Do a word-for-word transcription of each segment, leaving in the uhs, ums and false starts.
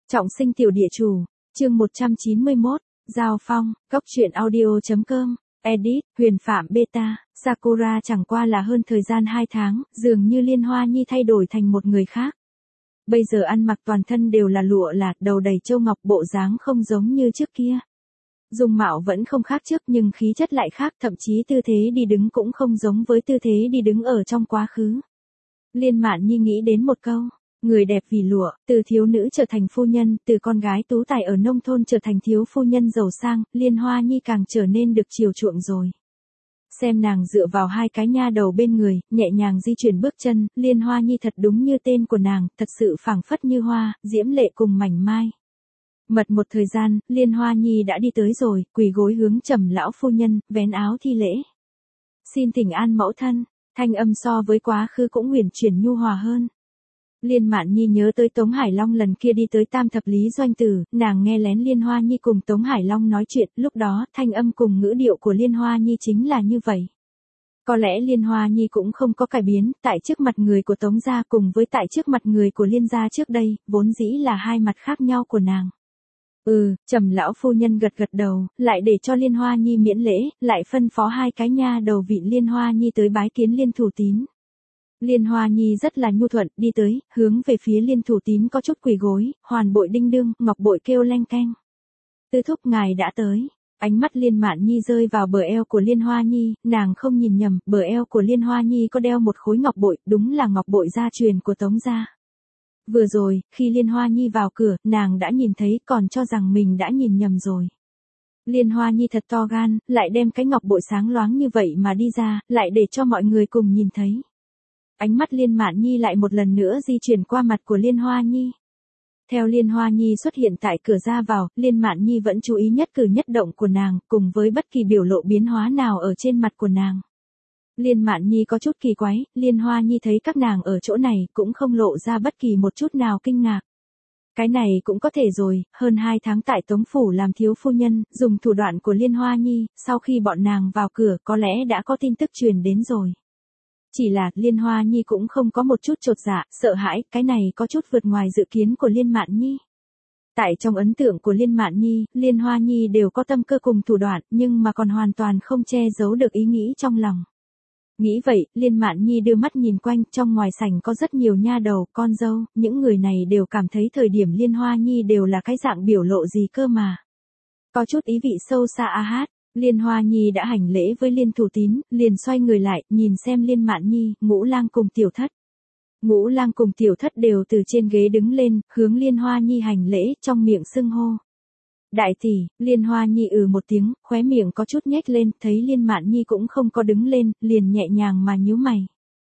Trọng sinh tiểu địa chủ, chương một trăm chín mươi mốt, Giao Phong, Cốc truyện audio.com, edit, Huyền Phạm Beta, Sakura chẳng qua là hơn thời gian hai tháng, dường như Liên Hoa Nhi thay đổi thành một người khác. Bây giờ ăn mặc toàn thân đều là lụa lạt, đầu đầy châu ngọc, bộ dáng không giống như trước kia. Dung mạo vẫn không khác trước nhưng khí chất lại khác, thậm chí tư thế đi đứng cũng không giống với tư thế đi đứng ở trong quá khứ. Liên Mạn Nhi nghĩ đến một câu, người đẹp vì lụa, từ thiếu nữ trở thành phu nhân, từ con gái tú tài ở nông thôn trở thành thiếu phu nhân giàu sang, Liên Hoa Nhi càng trở nên được chiều chuộng rồi. Xem nàng dựa vào hai cái nha đầu bên người, nhẹ nhàng di chuyển bước chân, Liên Hoa Nhi thật đúng như tên của nàng, thật sự phảng phất như hoa, diễm lệ cùng mảnh mai. Mật một thời gian, Liên Hoa Nhi đã đi tới rồi, quỳ gối hướng Trầm lão phu nhân, vén áo thi lễ. Xin thỉnh an mẫu thân, thanh âm so với quá khứ cũng huyền chuyển nhu hòa hơn. Liên Mạn Nhi nhớ tới Tống Hải Long lần kia đi tới Tam Thập Lý Doanh Tử, nàng nghe lén Liên Hoa Nhi cùng Tống Hải Long nói chuyện, lúc đó thanh âm cùng ngữ điệu của Liên Hoa Nhi chính là như vậy. Có lẽ Liên Hoa Nhi cũng không có cải biến, tại trước mặt người của Tống gia cùng với tại trước mặt người của Liên gia trước đây, vốn dĩ là hai mặt khác nhau của nàng. Ừ, Trầm lão phu nhân gật gật đầu, lại để cho Liên Hoa Nhi miễn lễ, lại phân phó hai cái nha đầu vị Liên Hoa Nhi tới bái kiến Liên Thủ Tín. Liên Hoa Nhi rất là nhu thuận, đi tới, hướng về phía Liên Thủ Tín có chút quỳ gối, hoàn bội đinh đương, ngọc bội kêu leng keng. Tư thúc ngài đã tới. Ánh mắt Liên Mạn Nhi rơi vào bờ eo của Liên Hoa Nhi, nàng không nhìn nhầm, bờ eo của Liên Hoa Nhi có đeo một khối ngọc bội, đúng là ngọc bội gia truyền của Tống gia. Vừa rồi, khi Liên Hoa Nhi vào cửa, nàng đã nhìn thấy, còn cho rằng mình đã nhìn nhầm rồi. Liên Hoa Nhi thật to gan, lại đem cái ngọc bội sáng loáng như vậy mà đi ra, lại để cho mọi người cùng nhìn thấy. Ánh mắt Liên Mạn Nhi lại một lần nữa di chuyển qua mặt của Liên Hoa Nhi. Theo Liên Hoa Nhi xuất hiện tại cửa ra vào, Liên Mạn Nhi vẫn chú ý nhất cử nhất động của nàng, cùng với bất kỳ biểu lộ biến hóa nào ở trên mặt của nàng. Liên Mạn Nhi có chút kỳ quái, Liên Hoa Nhi thấy các nàng ở chỗ này cũng không lộ ra bất kỳ một chút nào kinh ngạc. Cái này cũng có thể rồi, hơn hai tháng tại Tống Phủ làm thiếu phu nhân, dùng thủ đoạn của Liên Hoa Nhi, sau khi bọn nàng vào cửa có lẽ đã có tin tức truyền đến rồi. Chỉ là Liên Hoa Nhi cũng không có một chút chột dạ, sợ hãi, cái này có chút vượt ngoài dự kiến của Liên Mạn Nhi. Tại trong ấn tượng của Liên Mạn Nhi, Liên Hoa Nhi đều có tâm cơ cùng thủ đoạn, nhưng mà còn hoàn toàn không che giấu được ý nghĩ trong lòng. Nghĩ vậy, Liên Mạn Nhi đưa mắt nhìn quanh, trong ngoài sảnh có rất nhiều nha đầu, con dâu, những người này đều cảm thấy thời điểm Liên Hoa Nhi đều là cái dạng biểu lộ gì cơ mà. Có chút ý vị sâu xa a hát. Liên Hoa Nhi đã hành lễ với Liên Thủ Tín, liền xoay người lại, nhìn xem Liên Mạn Nhi, Ngũ Lang cùng Tiểu Thất. Ngũ Lang cùng Tiểu Thất đều từ trên ghế đứng lên, hướng Liên Hoa Nhi hành lễ, trong miệng xưng hô. Đại tỷ, Liên Hoa Nhi ừ một tiếng, khóe miệng có chút nhếch lên, thấy Liên Mạn Nhi cũng không có đứng lên, liền nhẹ nhàng mà nhíu mày.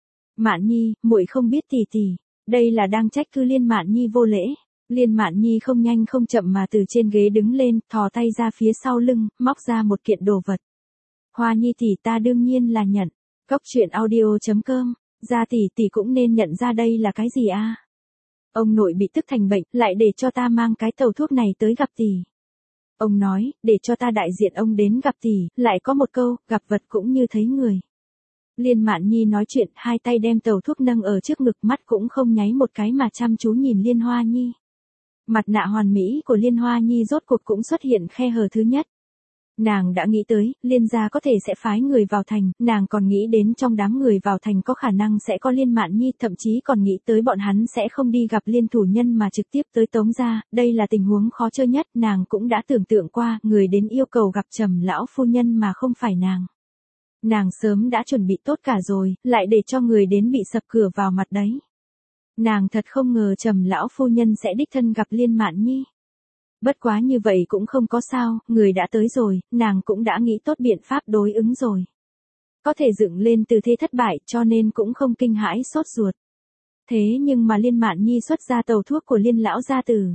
Mạn Nhi, muội không biết tỷ tỷ, đây là đang trách cứ Liên Mạn Nhi vô lễ. Liên Mạn Nhi không nhanh không chậm mà từ trên ghế đứng lên, thò tay ra phía sau lưng, móc ra một kiện đồ vật. Hoa Nhi tỷ ta đương nhiên là nhận. Cốc truyện audio.com, ra tỷ tỷ cũng nên nhận ra đây là cái gì a? Ông nội bị tức thành bệnh, lại để cho ta mang cái tàu thuốc này tới gặp tỷ. Ông nói, để cho ta đại diện ông đến gặp tỷ, lại có một câu, gặp vật cũng như thấy người. Liên Mạn Nhi nói chuyện, hai tay đem tàu thuốc nâng ở trước ngực, mắt cũng không nháy một cái mà chăm chú nhìn Liên Hoa Nhi. Mặt nạ hoàn mỹ của Liên Hoa Nhi rốt cuộc cũng xuất hiện khe hở thứ nhất. Nàng đã nghĩ tới, Liên gia có thể sẽ phái người vào thành, nàng còn nghĩ đến trong đám người vào thành có khả năng sẽ có Liên Mạn Nhi, thậm chí còn nghĩ tới bọn hắn sẽ không đi gặp Liên thủ nhân mà trực tiếp tới Tống gia, đây là tình huống khó chơi nhất, nàng cũng đã tưởng tượng qua, người đến yêu cầu gặp Trầm lão phu nhân mà không phải nàng. Nàng sớm đã chuẩn bị tốt cả rồi, lại để cho người đến bị sập cửa vào mặt đấy. Nàng thật không ngờ Trầm lão phu nhân sẽ đích thân gặp Liên Mạn Nhi. Bất quá như vậy cũng không có sao, người đã tới rồi, nàng cũng đã nghĩ tốt biện pháp đối ứng rồi. Có thể dựng lên từ thế thất bại cho nên cũng không kinh hãi sốt ruột. Thế nhưng mà Liên Mạn Nhi xuất ra tàu thuốc của Liên lão gia tử.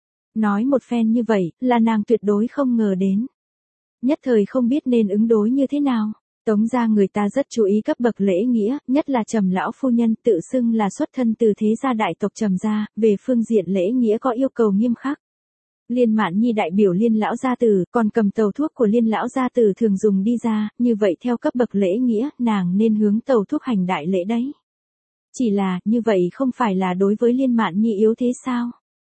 Nói một phen như vậy là nàng tuyệt đối không ngờ đến. Nhất thời không biết nên ứng đối như thế nào. Tống gia người ta rất chú ý cấp bậc lễ nghĩa, nhất là Trầm lão phu nhân tự xưng là xuất thân từ thế gia đại tộc Trầm gia, về phương diện lễ nghĩa có yêu cầu nghiêm khắc. Liên Mạn Nhi đại biểu Liên lão gia tử, còn cầm tàu thuốc của Liên lão gia tử thường dùng đi ra, như vậy theo cấp bậc lễ nghĩa, nàng nên hướng tàu thuốc hành đại lễ đấy. Chỉ là, như vậy không phải là đối với Liên Mạn Nhi yếu thế sao?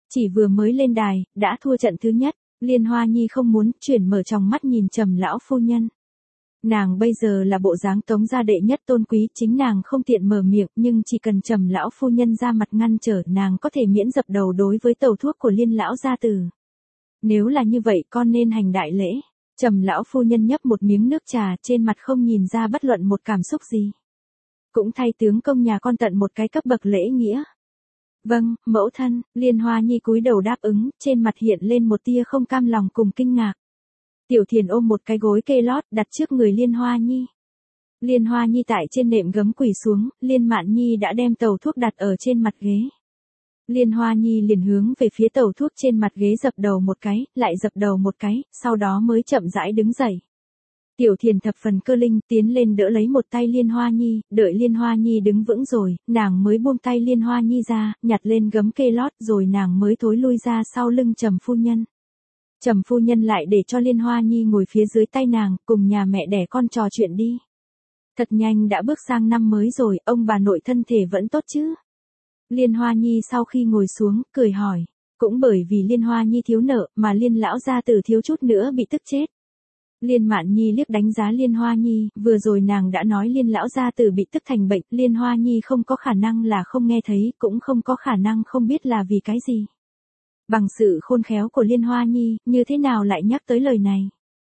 Chỉ vừa mới lên đài, đã thua trận thứ nhất, Liên Hoa Nhi không muốn chuyển mở tròng mắt nhìn Trầm lão phu nhân. Nàng bây giờ là bộ dáng Tống gia đệ nhất tôn quý, chính nàng không tiện mở miệng, nhưng chỉ cần Trầm lão phu nhân ra mặt ngăn trở, nàng có thể miễn dập đầu đối với tẩu thuốc của Liên lão gia tử. Nếu là như vậy con nên hành đại lễ. Trầm lão phu nhân nhấp một miếng nước trà, trên mặt không nhìn ra bất luận một cảm xúc gì. Cũng thay tướng công nhà con tận một cái cấp bậc lễ nghĩa. Vâng, mẫu thân. Liên Hoa Nhi cúi đầu đáp ứng, trên mặt hiện lên một tia không cam lòng cùng kinh ngạc. Tiểu Thiền ôm một cái gối kê lót đặt trước người Liên Hoa Nhi. Liên Hoa Nhi tại trên nệm gấm quỳ xuống, Liên Mạn Nhi đã đem tàu thuốc đặt ở trên mặt ghế. Liên Hoa Nhi liền hướng về phía tàu thuốc trên mặt ghế dập đầu một cái, lại dập đầu một cái, sau đó mới chậm rãi đứng dậy. Tiểu Thiền thập phần cơ linh, tiến lên đỡ lấy một tay Liên Hoa Nhi, đợi Liên Hoa Nhi đứng vững rồi, nàng mới buông tay Liên Hoa Nhi ra, nhặt lên gấm kê lót rồi nàng mới thối lui ra sau lưng Trầm phu nhân. Trầm phu nhân lại để cho Liên Hoa Nhi ngồi phía dưới tay nàng, cùng nhà mẹ đẻ con trò chuyện đi. Thật nhanh đã bước sang năm mới rồi, ông bà nội thân thể vẫn tốt chứ? Liên Hoa Nhi sau khi ngồi xuống, cười hỏi. Cũng bởi vì Liên Hoa Nhi thiếu nợ, mà Liên lão gia tử thiếu chút nữa bị tức chết. Liên Mạn Nhi liếc đánh giá Liên Hoa Nhi, vừa rồi nàng đã nói Liên lão gia tử bị tức thành bệnh, Liên Hoa Nhi không có khả năng là không nghe thấy, cũng không có khả năng không biết là vì cái gì. Bằng sự khôn khéo của Liên Hoa Nhi, như thế nào lại nhắc tới lời này?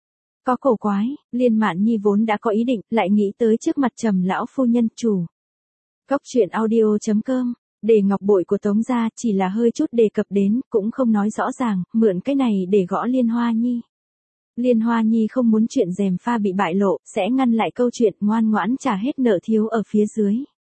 Có cổ quái, Liên Mạn Nhi vốn đã có ý định, lại nghĩ tới trước mặt Trầm lão phu nhân chủ. Cốc truyện audio chấm com, để ngọc bội của Tống gia chỉ là hơi chút đề cập đến, cũng không nói rõ ràng, mượn cái này để gõ Liên Hoa Nhi. Liên Hoa Nhi không muốn chuyện gièm pha bị bại lộ, sẽ ngăn lại câu chuyện, ngoan ngoãn trả hết nợ thiếu ở phía dưới.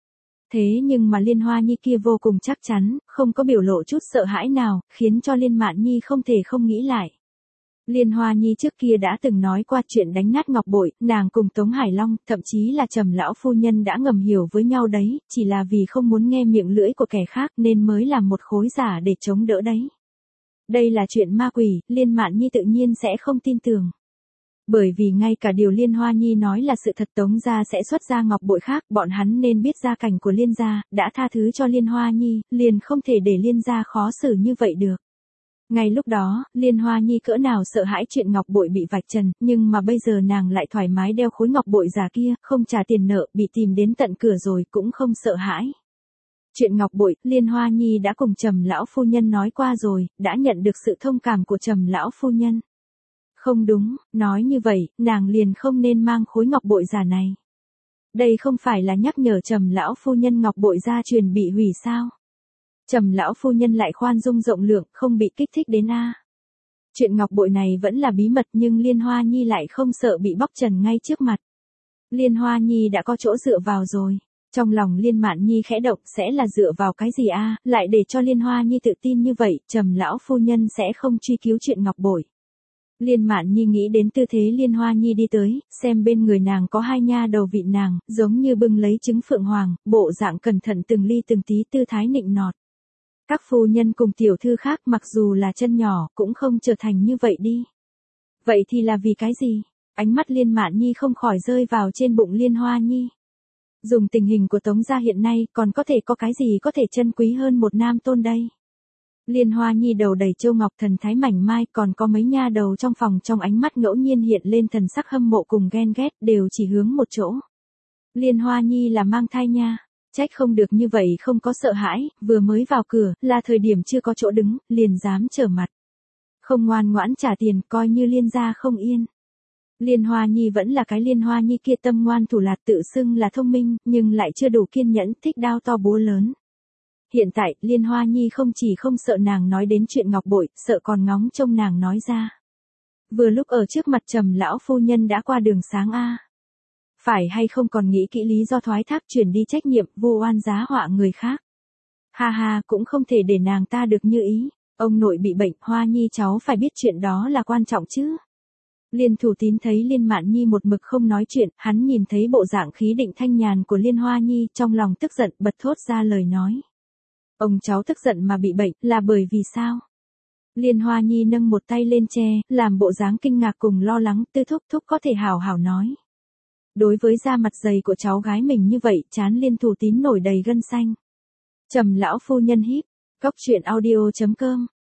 Thế nhưng mà Liên Hoa Nhi kia vô cùng chắc chắn, không có biểu lộ chút sợ hãi nào, khiến cho Liên Mạn Nhi không thể không nghĩ lại. Liên Hoa Nhi trước kia đã từng nói qua chuyện đánh nát ngọc bội, nàng cùng Tống Hải Long, thậm chí là Trầm lão phu nhân đã ngầm hiểu với nhau đấy, chỉ là vì không muốn nghe miệng lưỡi của kẻ khác nên mới làm một khối giả để chống đỡ đấy. Đây là chuyện ma quỷ, Liên Mạn Nhi tự nhiên sẽ không tin tưởng. Bởi vì ngay cả điều Liên Hoa Nhi nói là sự thật, Tống gia sẽ xuất ra ngọc bội khác, bọn hắn nên biết gia cảnh của Liên gia, đã tha thứ cho Liên Hoa Nhi, liền không thể để Liên gia khó xử như vậy được. Ngay lúc đó, Liên Hoa Nhi cỡ nào sợ hãi chuyện ngọc bội bị vạch trần, nhưng mà bây giờ nàng lại thoải mái đeo khối ngọc bội giả kia, không trả tiền nợ, bị tìm đến tận cửa rồi cũng không sợ hãi. Chuyện ngọc bội, Liên Hoa Nhi đã cùng Trầm lão phu nhân nói qua rồi, đã nhận được sự thông cảm của Trầm lão phu nhân. Không đúng, nói như vậy, nàng liền không nên mang khối ngọc bội giả này. Đây không phải là nhắc nhở Trầm lão phu nhân ngọc bội gia truyền bị hủy sao? Trầm lão phu nhân lại khoan dung rộng lượng, không bị kích thích đến a. Chuyện ngọc bội này vẫn là bí mật nhưng Liên Hoa Nhi lại không sợ bị bóc trần ngay trước mặt. Liên Hoa Nhi đã có chỗ dựa vào rồi. Trong lòng Liên Mạn Nhi khẽ động, sẽ là dựa vào cái gì a? Lại để cho Liên Hoa Nhi tự tin như vậy, Trầm lão phu nhân sẽ không truy cứu chuyện ngọc bội. Liên Mạn Nhi nghĩ đến tư thế Liên Hoa Nhi đi tới, xem bên người nàng có hai nha đầu vịn nàng, giống như bưng lấy trứng phượng hoàng, bộ dạng cẩn thận từng ly từng tí, tư thái nịnh nọt. Các phu nhân cùng tiểu thư khác mặc dù là chân nhỏ, cũng không trở thành như vậy đi. Vậy thì là vì cái gì? Ánh mắt Liên Mạn Nhi không khỏi rơi vào trên bụng Liên Hoa Nhi. Dùng tình hình của Tống gia hiện nay, còn có thể có cái gì có thể chân quý hơn một nam tôn đây? Liên Hoa Nhi đầu đầy châu ngọc, thần thái mảnh mai, còn có mấy nha đầu trong phòng, trong ánh mắt ngẫu nhiên hiện lên thần sắc hâm mộ cùng ghen ghét, đều chỉ hướng một chỗ. Liên Hoa Nhi là mang thai nha, trách không được như vậy, không có sợ hãi, vừa mới vào cửa, là thời điểm chưa có chỗ đứng, liền dám trở mặt. Không ngoan ngoãn trả tiền, coi như Liên gia không yên. Liên Hoa Nhi vẫn là cái Liên Hoa Nhi kia, tâm ngoan thủ lạt, tự xưng là thông minh, nhưng lại chưa đủ kiên nhẫn, thích đao to búa lớn. Hiện tại, Liên Hoa Nhi không chỉ không sợ nàng nói đến chuyện ngọc bội, sợ còn ngóng trông nàng nói ra. Vừa lúc ở trước mặt Trầm lão phu nhân đã qua đường sáng a. Phải hay không còn nghĩ kỹ lý do thoái thác chuyển đi trách nhiệm, vu oan giá họa người khác. Ha ha, cũng không thể để nàng ta được như ý. Ông nội bị bệnh, Hoa Nhi cháu phải biết chuyện đó là quan trọng chứ. Liên Thủ Tín thấy Liên Mạn Nhi một mực không nói chuyện, hắn nhìn thấy bộ dạng khí định thanh nhàn của Liên Hoa Nhi, trong lòng tức giận, bật thốt ra lời nói. Ông cháu tức giận mà bị bệnh, là bởi vì sao? Liên Hoa Nhi nâng một tay lên che, làm bộ dáng kinh ngạc cùng lo lắng, tư thúc thúc có thể hào hào nói. Đối với da mặt dày của cháu gái mình như vậy, trán Liên Thủ Tín nổi đầy gân xanh. Trầm lão phu nhân híp, cốc truyện audio chấm com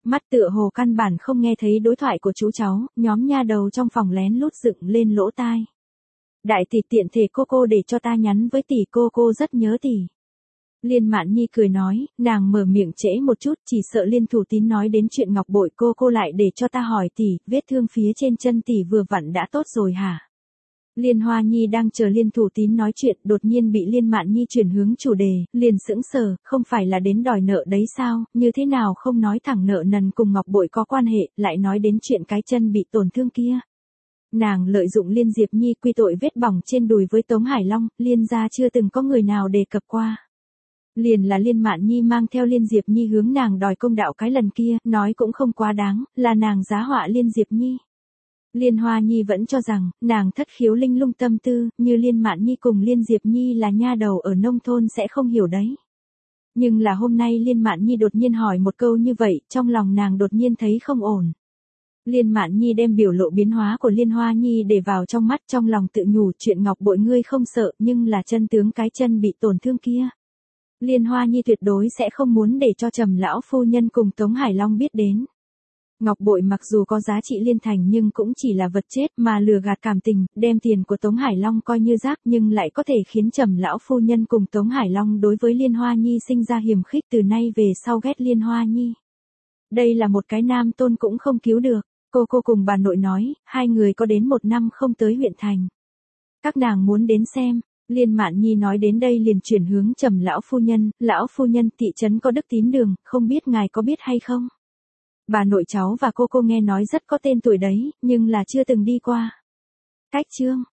Mắt tựa hồ căn bản không nghe thấy đối thoại của chú cháu, nhóm nha đầu trong phòng lén lút dựng lên lỗ tai. Đại tỷ tiện thể cô cô để cho ta nhắn với tỷ, cô cô rất nhớ tỷ. Liên Mạn Nhi cười nói, nàng mở miệng trễ một chút, chỉ sợ Liên Thủ Tín nói đến chuyện ngọc bội, cô cô lại để cho ta hỏi tỷ, vết thương phía trên chân tỷ vừa vặn đã tốt rồi hả? Liên Hoa Nhi đang chờ Liên Thủ Tín nói chuyện, đột nhiên bị Liên Mạn Nhi chuyển hướng chủ đề, liền sững sờ, không phải là đến đòi nợ đấy sao, như thế nào không nói thẳng nợ nần cùng ngọc bội có quan hệ, lại nói đến chuyện cái chân bị tổn thương kia. Nàng lợi dụng Liên Diệp Nhi quy tội vết bỏng trên đùi với Tống Hải Long, Liên gia chưa từng có người nào đề cập qua. Liền là Liên Mạn Nhi mang theo Liên Diệp Nhi hướng nàng đòi công đạo cái lần kia, nói cũng không quá đáng, là nàng giá họa Liên Diệp Nhi. Liên Hoa Nhi vẫn cho rằng, nàng thất khiếu linh lung tâm tư, như Liên Mạn Nhi cùng Liên Diệp Nhi là nha đầu ở nông thôn sẽ không hiểu đấy. Nhưng là hôm nay Liên Mạn Nhi đột nhiên hỏi một câu như vậy, trong lòng nàng đột nhiên thấy không ổn. Liên Mạn Nhi đem biểu lộ biến hóa của Liên Hoa Nhi để vào trong mắt, trong lòng tự nhủ chuyện ngọc bội ngươi không sợ, nhưng là chân tướng cái chân bị tổn thương kia. Liên Hoa Nhi tuyệt đối sẽ không muốn để cho Trầm lão phu nhân cùng Tống Hải Long biết đến. Ngọc bội mặc dù có giá trị liên thành nhưng cũng chỉ là vật chết mà lừa gạt cảm tình, đem tiền của Tống Hải Long coi như rác nhưng lại có thể khiến Trầm lão phu nhân cùng Tống Hải Long đối với Liên Hoa Nhi sinh ra hiềm khích, từ nay về sau ghét Liên Hoa Nhi. Đây là một cái nam tôn cũng không cứu được. Cô cô cùng bà nội nói, hai người có đến một năm không tới huyện thành. Các nàng muốn đến xem. Liên Mạn Nhi nói đến đây liền chuyển hướng Trầm lão phu nhân, lão phu nhân, thị trấn có Đức Tín Đường, không biết ngài có biết hay không? Bà nội cháu và cô cô nghe nói rất có tên tuổi đấy, nhưng là chưa từng đi qua. Cách chương